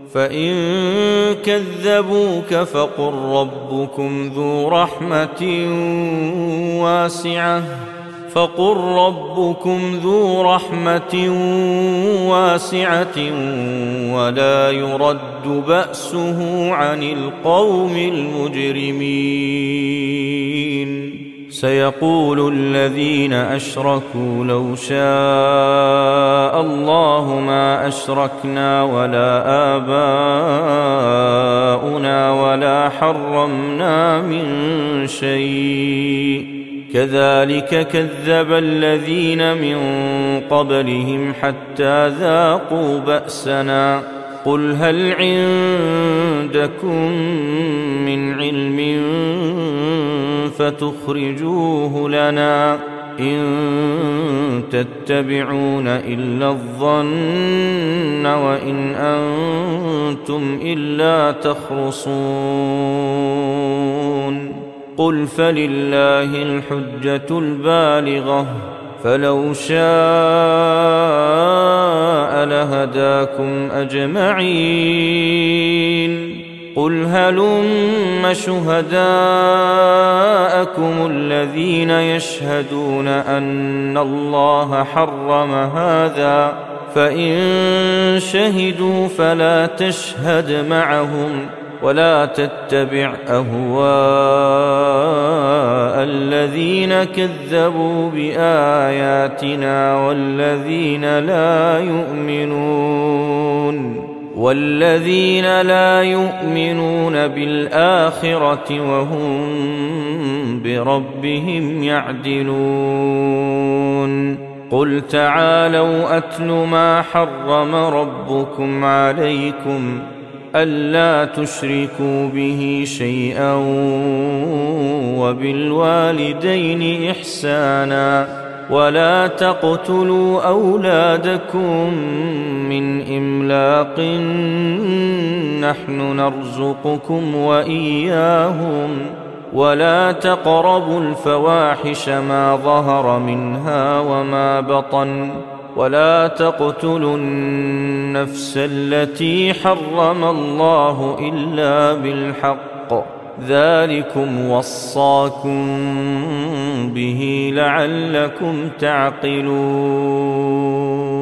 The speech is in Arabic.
فإن كذبوك فقل ربكم ذو رحمة واسعة ولا يرد بأسه عن القوم المجرمين. سيقول الذين أشركوا لو شاء الله ما أشركنا ولا آباؤنا ولا حرمنا من شيء كذلك كذب الذين من قبلهم حتى ذاقوا بأسنا قل هل عندكم من علم فتخرجوه لنا إن تتبعون إلا الظن وإن أنتم إلا تخرصون قل فلله الحجة البالغة فلو شاء لهداكم أجمعين قل هلم شهداءكم الذين يشهدون أن الله حرم هذا فإن شهدوا فلا تشهد معهم ولا تتبع أهواء الذين كذبوا بآياتنا والذين لا يؤمنون بالآخرة وهم بربهم يعدلون قل تعالوا أتل ما حرم ربكم عليكم ألا تشركوا به شيئا وبالوالدين إحسانا ولا تقتلوا أولادكم من إملاق نحن نرزقكم وإياهم ولا تقربوا الفواحش ما ظهر منها وما بطن ولا تقتلوا النفس التي حرم الله إلا بالحق ذلكم وصاكم به لعلكم تعقلون